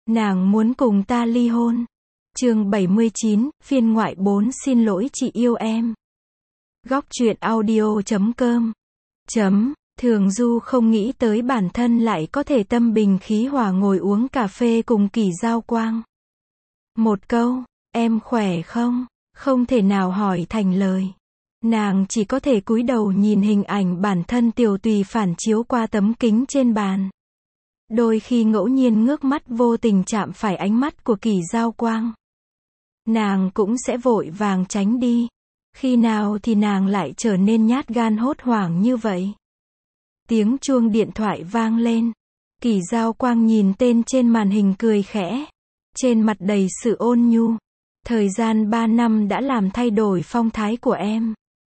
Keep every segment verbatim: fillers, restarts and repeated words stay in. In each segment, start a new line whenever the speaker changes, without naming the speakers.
Nàng muốn cùng ta ly hôn. Chương bảy mươi chín, phiên ngoại bốn xin lỗi chị yêu em. Góc truyện audio chấm com. Chấm, Thường Du không nghĩ tới bản thân lại có thể tâm bình khí hòa ngồi uống cà phê cùng Kỷ Giao Quang. Một câu, em khỏe không? Không thể nào hỏi thành lời. Nàng chỉ có thể cúi đầu nhìn hình ảnh bản thân tiều tùy phản chiếu qua tấm kính trên bàn. Đôi khi ngẫu nhiên ngước mắt vô tình chạm phải ánh mắt của Kỷ Giao Quang. Nàng cũng sẽ vội vàng tránh đi. Khi nào thì nàng lại trở nên nhát gan hốt hoảng như vậy? Tiếng chuông điện thoại vang lên. Kỷ Giao Quang nhìn tên trên màn hình cười khẽ. Trên mặt đầy sự ôn nhu. Thời gian ba năm đã làm thay đổi phong thái của em.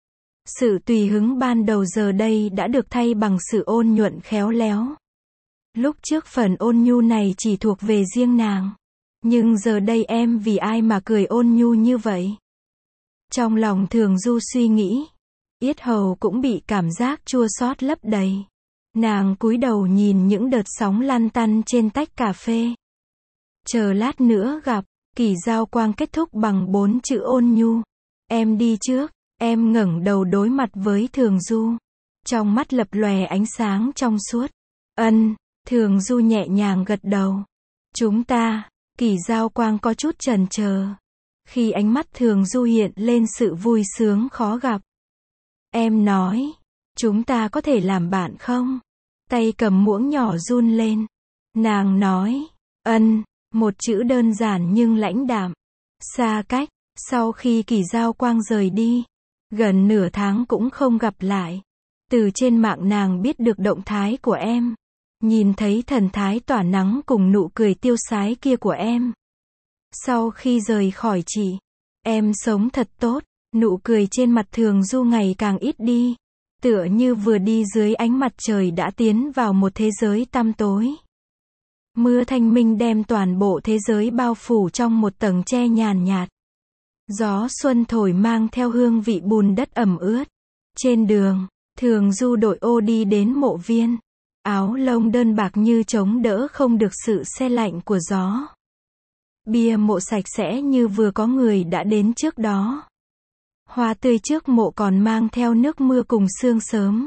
Sự tùy hứng ban đầu giờ đây đã được thay bằng sự ôn nhuận khéo léo. Lúc trước phần ôn nhu này chỉ thuộc về riêng nàng. Nhưng giờ đây em vì ai mà cười ôn nhu như vậy? Trong lòng Thường Du suy nghĩ. Yết hầu cũng bị cảm giác chua xót lấp đầy. Nàng cúi đầu nhìn những đợt sóng lăn tăn trên tách cà phê. Chờ lát nữa gặp. Kỷ Giao Quang kết thúc bằng bốn chữ ôn nhu. Em đi trước. Em ngẩng đầu đối mặt với Thường Du. Trong mắt lập lòe ánh sáng trong suốt. Ân. Thường Du nhẹ nhàng gật đầu. Chúng ta. Kỷ Giao Quang có chút chần chờ. Khi ánh mắt Thường Du hiện lên sự vui sướng khó gặp. Em nói. Chúng ta có thể làm bạn không? Tay cầm muỗng nhỏ run lên. Nàng nói. Ân. Một chữ đơn giản nhưng lãnh đạm. Xa cách. Sau khi Kỷ Giao Quang rời đi. Gần nửa tháng cũng không gặp lại. Từ trên mạng nàng biết được động thái của em. Nhìn thấy thần thái tỏa nắng cùng nụ cười tiêu sái kia của em. Sau khi rời khỏi chị, em sống thật tốt. Nụ cười trên mặt Thường Du ngày càng ít đi. Tựa như vừa đi dưới ánh mặt trời đã tiến vào một thế giới tăm tối. Mưa thanh minh đem toàn bộ thế giới bao phủ trong một tầng che nhàn nhạt. Gió xuân thổi mang theo hương vị bùn đất ẩm ướt. Trên đường, Thường Du đội ô đi đến mộ viên. Áo lông đơn bạc như chống đỡ không được sự se lạnh của gió. Bia mộ sạch sẽ như vừa có người đã đến trước đó. Hoa tươi trước mộ còn mang theo nước mưa cùng sương sớm.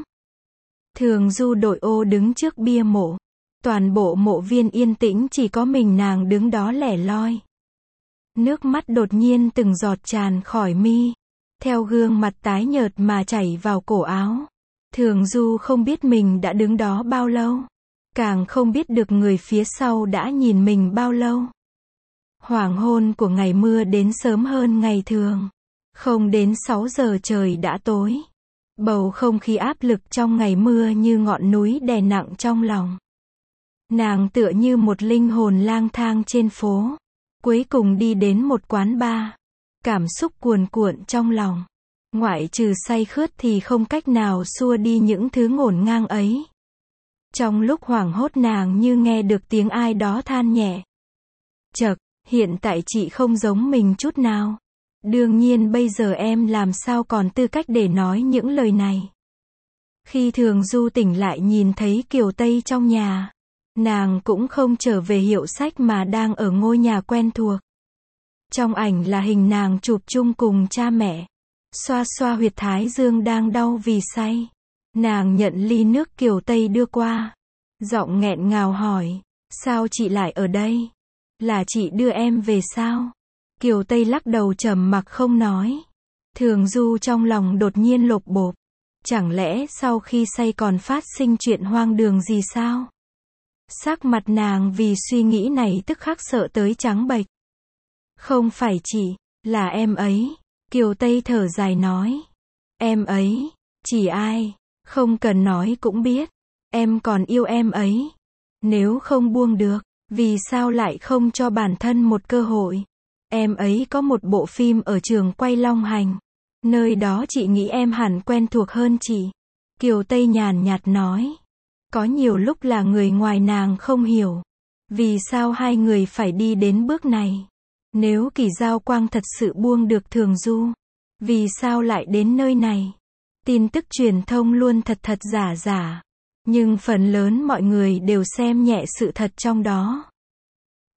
Thường Du đội ô đứng trước bia mộ. Toàn bộ mộ viên yên tĩnh, chỉ có mình nàng đứng đó lẻ loi. Nước mắt đột nhiên từng giọt tràn khỏi mi. Theo gương mặt tái nhợt mà chảy vào cổ áo. Thường Du không biết mình đã đứng đó bao lâu. Càng không biết được người phía sau đã nhìn mình bao lâu. Hoàng hôn của ngày mưa đến sớm hơn ngày thường. Không đến sáu giờ trời đã tối. Bầu không khí áp lực trong ngày mưa như ngọn núi đè nặng trong lòng. Nàng tựa như một linh hồn lang thang trên phố. Cuối cùng đi đến một quán bar. Cảm xúc cuồn cuộn trong lòng. Ngoại trừ say khướt thì không cách nào xua đi những thứ ngổn ngang ấy. Trong lúc hoảng hốt nàng như nghe được tiếng ai đó than nhẹ. Chậc, hiện tại chị không giống mình chút nào. Đương nhiên bây giờ em làm sao còn tư cách để nói những lời này. Khi Thường Du tỉnh lại nhìn thấy Kiều Tây trong nhà. Nàng cũng không trở về hiệu sách mà đang ở ngôi nhà quen thuộc. Trong ảnh là hình nàng chụp chung cùng cha mẹ. Xoa xoa huyệt thái dương đang đau vì say. Nàng nhận ly nước Kiều Tây đưa qua. Giọng nghẹn ngào hỏi. Sao chị lại ở đây? Là chị đưa em về sao? Kiều Tây lắc đầu trầm mặc không nói. Thường Du trong lòng đột nhiên lột bột. Chẳng lẽ sau khi say còn phát sinh chuyện hoang đường gì sao? Sắc mặt nàng vì suy nghĩ này tức khắc sợ tới trắng bệch. Không phải chị, là em ấy. Kiều Tây thở dài nói. Em ấy, chỉ ai, không cần nói cũng biết. Em còn yêu em ấy. Nếu không buông được, vì sao lại không cho bản thân một cơ hội? Em ấy có một bộ phim ở trường quay Long Hành. Nơi đó chị nghĩ em hẳn quen thuộc hơn chị. Kiều Tây nhàn nhạt nói. Có nhiều lúc là người ngoài nàng không hiểu. Vì sao hai người phải đi đến bước này? Nếu Kỷ Giao Quang thật sự buông được Thường Du, vì sao lại đến nơi này? Tin tức truyền thông luôn thật thật giả giả. Nhưng phần lớn mọi người đều xem nhẹ sự thật trong đó.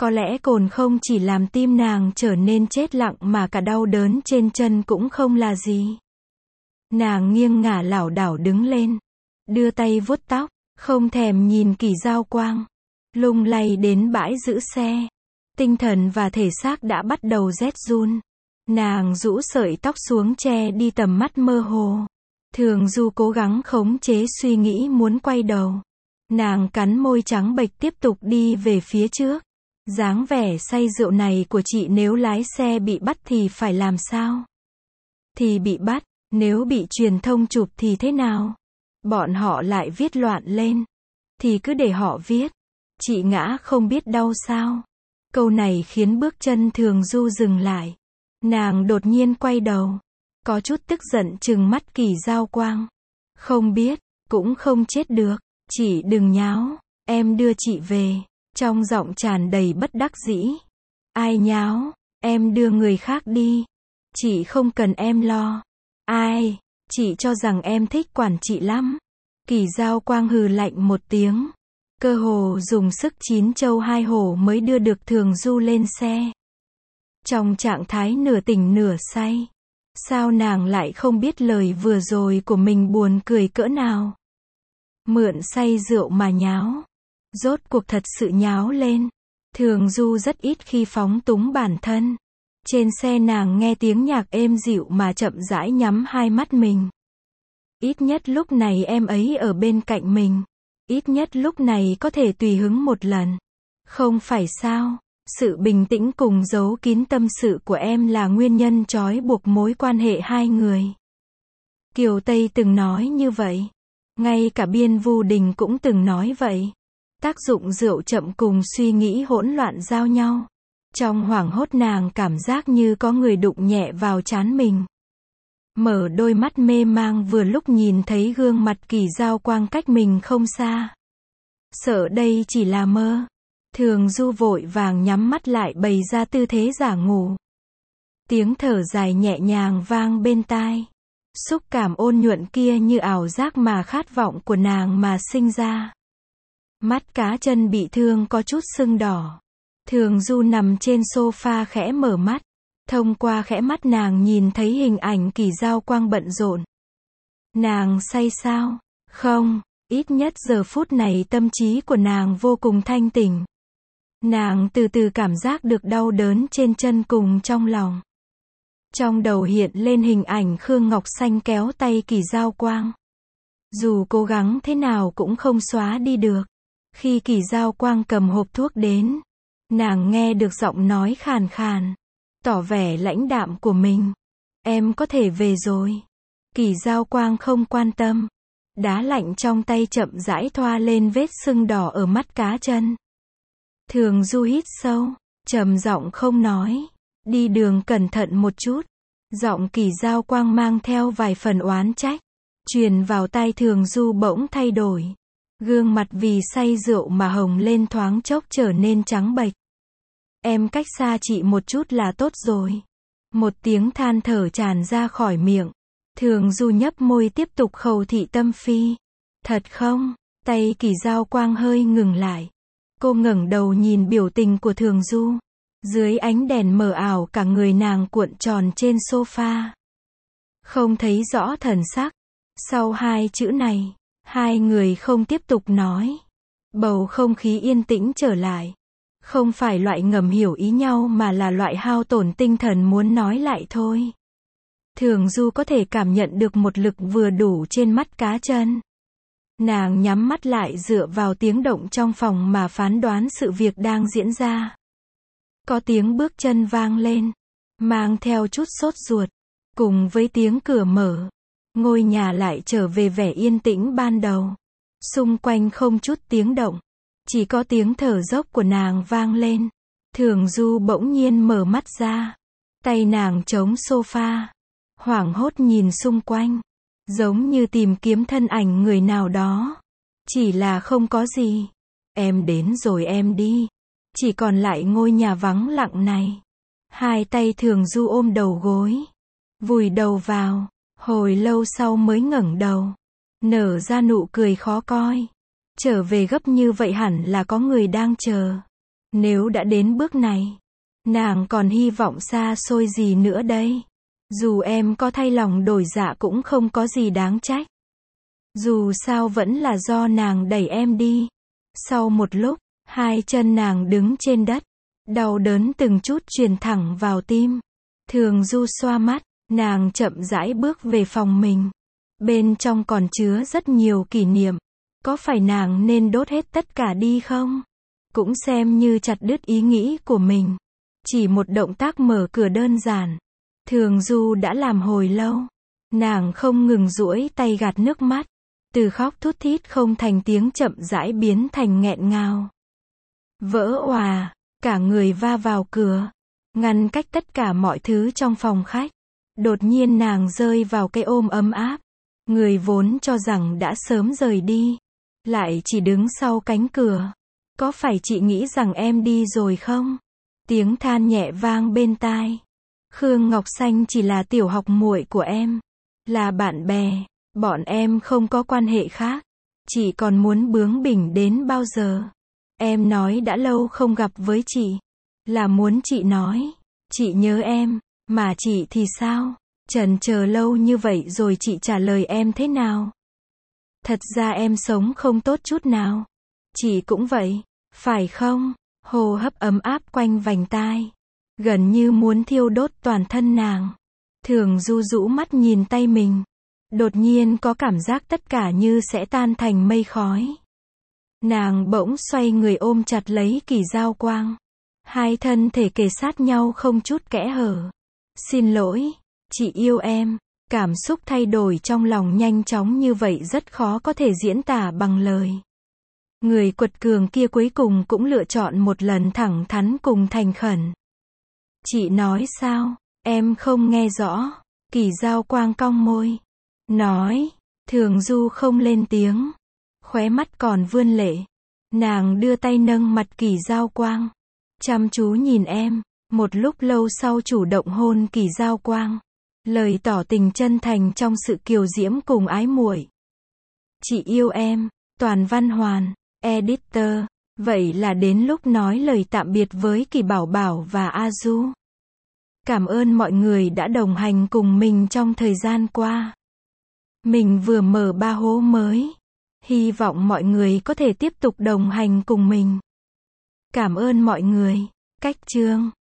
Có lẽ cồn không chỉ làm tim nàng trở nên chết lặng mà cả đau đớn trên chân cũng không là gì. Nàng nghiêng ngả lảo đảo đứng lên, đưa tay vuốt tóc, không thèm nhìn Kỳ Dao Quang, lung lay đến bãi giữ xe. Tinh thần và thể xác đã bắt đầu rét run. Nàng rũ sợi tóc xuống che đi tầm mắt mơ hồ. Thường Du cố gắng khống chế suy nghĩ muốn quay đầu. Nàng cắn môi trắng bệch tiếp tục đi về phía trước. Dáng vẻ say rượu này của chị nếu lái xe bị bắt thì phải làm sao? Thì bị bắt, nếu bị truyền thông chụp thì thế nào? Bọn họ lại viết loạn lên. Thì cứ để họ viết. Chị ngã không biết đau sao? Câu này khiến bước chân Thường Du dừng lại. Nàng đột nhiên quay đầu. Có chút tức giận trừng mắt Kỳ Dao Quang. Không biết, cũng không chết được. Chị đừng nháo, em đưa chị về. Trong giọng tràn đầy bất đắc dĩ. Ai nháo, em đưa người khác đi. Chị không cần em lo. Ai, chị cho rằng em thích quản chị lắm. Kỳ Dao Quang hừ lạnh một tiếng. Cơ hồ dùng sức chín châu hai hổ mới đưa được Thường Du lên xe. Trong trạng thái nửa tỉnh nửa say. Sao nàng lại không biết lời vừa rồi của mình buồn cười cỡ nào? Mượn say rượu mà nháo. Rốt cuộc thật sự nháo lên. Thường Du rất ít khi phóng túng bản thân. Trên xe nàng nghe tiếng nhạc êm dịu mà chậm rãi nhắm hai mắt mình. Ít nhất lúc này em ấy ở bên cạnh mình. Ít nhất lúc này có thể tùy hứng một lần. Không phải sao? Sự bình tĩnh cùng giấu kín tâm sự của em là nguyên nhân trói buộc mối quan hệ hai người. Kiều Tây từng nói như vậy. Ngay cả Biên Vu Đình cũng từng nói vậy. Tác dụng rượu chậm cùng suy nghĩ hỗn loạn giao nhau. Trong hoảng hốt nàng cảm giác như có người đụng nhẹ vào trán mình. Mở đôi mắt mê mang vừa lúc nhìn thấy gương mặt Kỳ Dao Quang cách mình không xa. Sợ đây chỉ là mơ. Thường Du vội vàng nhắm mắt lại bày ra tư thế giả ngủ. Tiếng thở dài nhẹ nhàng vang bên tai. Xúc cảm ôn nhuận kia như ảo giác mà khát vọng của nàng mà sinh ra. Mắt cá chân bị thương có chút sưng đỏ. Thường Du nằm trên sofa khẽ mở mắt. Thông qua khẽ mắt nàng nhìn thấy hình ảnh Kỳ Dao Quang bận rộn. Nàng say sao? Không, ít nhất giờ phút này tâm trí của nàng vô cùng thanh tỉnh. Nàng từ từ cảm giác được đau đớn trên chân cùng trong lòng. Trong đầu hiện lên hình ảnh Khương Ngọc Xanh kéo tay Kỳ Dao Quang. Dù cố gắng thế nào cũng không xóa đi được. Khi Kỳ Dao Quang cầm hộp thuốc đến, nàng nghe được giọng nói khàn khàn, tỏ vẻ lãnh đạm của mình. Em có thể về rồi. Kỳ Dao Quang không quan tâm. Đá lạnh trong tay chậm rãi thoa lên vết sưng đỏ ở mắt cá chân. Thường Du hít sâu, trầm giọng không nói. Đi đường cẩn thận một chút. Giọng Kỳ Dao Quang mang theo vài phần oán trách. Truyền vào tai Thường Du bỗng thay đổi. Gương mặt vì say rượu mà hồng lên thoáng chốc trở nên trắng bệch. Em cách xa chị một chút là tốt rồi. Một tiếng than thở tràn ra khỏi miệng. Thường Du nhấp môi tiếp tục khẩu thị tâm phi. Thật không? Tay Kỳ Dao Quang hơi ngừng lại. Cô ngẩng đầu nhìn biểu tình của Thường Du. Dưới ánh đèn mờ ảo cả người nàng cuộn tròn trên sofa. Không thấy rõ thần sắc. Sau hai chữ này, hai người không tiếp tục nói. Bầu không khí yên tĩnh trở lại. Không phải loại ngầm hiểu ý nhau mà là loại hao tổn tinh thần muốn nói lại thôi. Thường Du có thể cảm nhận được một lực vừa đủ trên mắt cá chân. Nàng nhắm mắt lại dựa vào tiếng động trong phòng mà phán đoán sự việc đang diễn ra. Có tiếng bước chân vang lên, mang theo chút sốt ruột, cùng với tiếng cửa mở. Ngôi nhà lại trở về vẻ yên tĩnh ban đầu. Xung quanh không chút tiếng động, chỉ có tiếng thở dốc của nàng vang lên. Thường Du bỗng nhiên mở mắt ra. Tay nàng chống sofa, hoảng hốt nhìn xung quanh, giống như tìm kiếm thân ảnh người nào đó. Chỉ là không có gì. Em đến rồi em đi. Chỉ còn lại ngôi nhà vắng lặng này. Hai tay Thường Du ôm đầu gối, vùi đầu vào, hồi lâu sau mới ngẩng đầu, nở ra nụ cười khó coi. Trở về gấp như vậy hẳn là có người đang chờ. Nếu đã đến bước này, nàng còn hy vọng xa xôi gì nữa đây? Dù em có thay lòng đổi dạ cũng không có gì đáng trách. Dù sao vẫn là do nàng đẩy em đi. Sau một lúc, hai chân nàng đứng trên đất. Đau đớn từng chút truyền thẳng vào tim. Thường Du xoa mắt, nàng chậm rãi bước về phòng mình. Bên trong còn chứa rất nhiều kỷ niệm. Có phải nàng nên đốt hết tất cả đi không? Cũng xem như chặt đứt ý nghĩ của mình. Chỉ một động tác mở cửa đơn giản. Thường Du đã làm hồi lâu. Nàng không ngừng duỗi tay gạt nước mắt. Từ khóc thút thít không thành tiếng chậm rãi biến thành nghẹn ngào. Vỡ òa, cả người va vào cửa. Ngăn cách tất cả mọi thứ trong phòng khách. Đột nhiên nàng rơi vào cái ôm ấm áp. Người vốn cho rằng đã sớm rời đi. Lại chỉ đứng sau cánh cửa. Có phải chị nghĩ rằng em đi rồi không? Tiếng than nhẹ vang bên tai. Khương Ngọc Xanh chỉ là tiểu học muội của em. Là bạn bè. Bọn em không có quan hệ khác. Chị còn muốn bướng bỉnh đến bao giờ? Em nói đã lâu không gặp với chị. Là muốn chị nói. Chị nhớ em. Mà chị thì sao? Chần chờ lâu như vậy rồi chị trả lời em thế nào? Thật ra em sống không tốt chút nào. Chị cũng vậy. Phải không? Hô hấp ấm áp quanh vành tai. Gần như muốn thiêu đốt toàn thân nàng. Thường Du rũ mắt nhìn tay mình. Đột nhiên có cảm giác tất cả như sẽ tan thành mây khói. Nàng bỗng xoay người ôm chặt lấy Kỳ Giao Quang. Hai thân thể kề sát nhau không chút kẽ hở. Xin lỗi, chị yêu em. Cảm xúc thay đổi trong lòng nhanh chóng như vậy rất khó có thể diễn tả bằng lời. Người quật cường kia cuối cùng cũng lựa chọn một lần thẳng thắn cùng thành khẩn. Chị nói sao? Em không nghe rõ. Kỳ Giao Quang cong môi. Nói. Thường Du không lên tiếng. Khóe mắt còn vươn lệ. Nàng đưa tay nâng mặt Kỳ Giao Quang. Chăm chú nhìn em. Một lúc lâu sau chủ động hôn Kỳ Giao Quang. Lời tỏ tình chân thành trong sự kiều diễm cùng ái muội. Chị yêu em. Toàn Văn Hoàn. Editor. Vậy là đến lúc nói lời tạm biệt với Kỳ Bảo Bảo và A Du. Cảm ơn mọi người đã đồng hành cùng mình trong thời gian qua. Mình vừa mở ba hố mới. Hy vọng mọi người có thể tiếp tục đồng hành cùng mình. Cảm ơn mọi người. Cách chương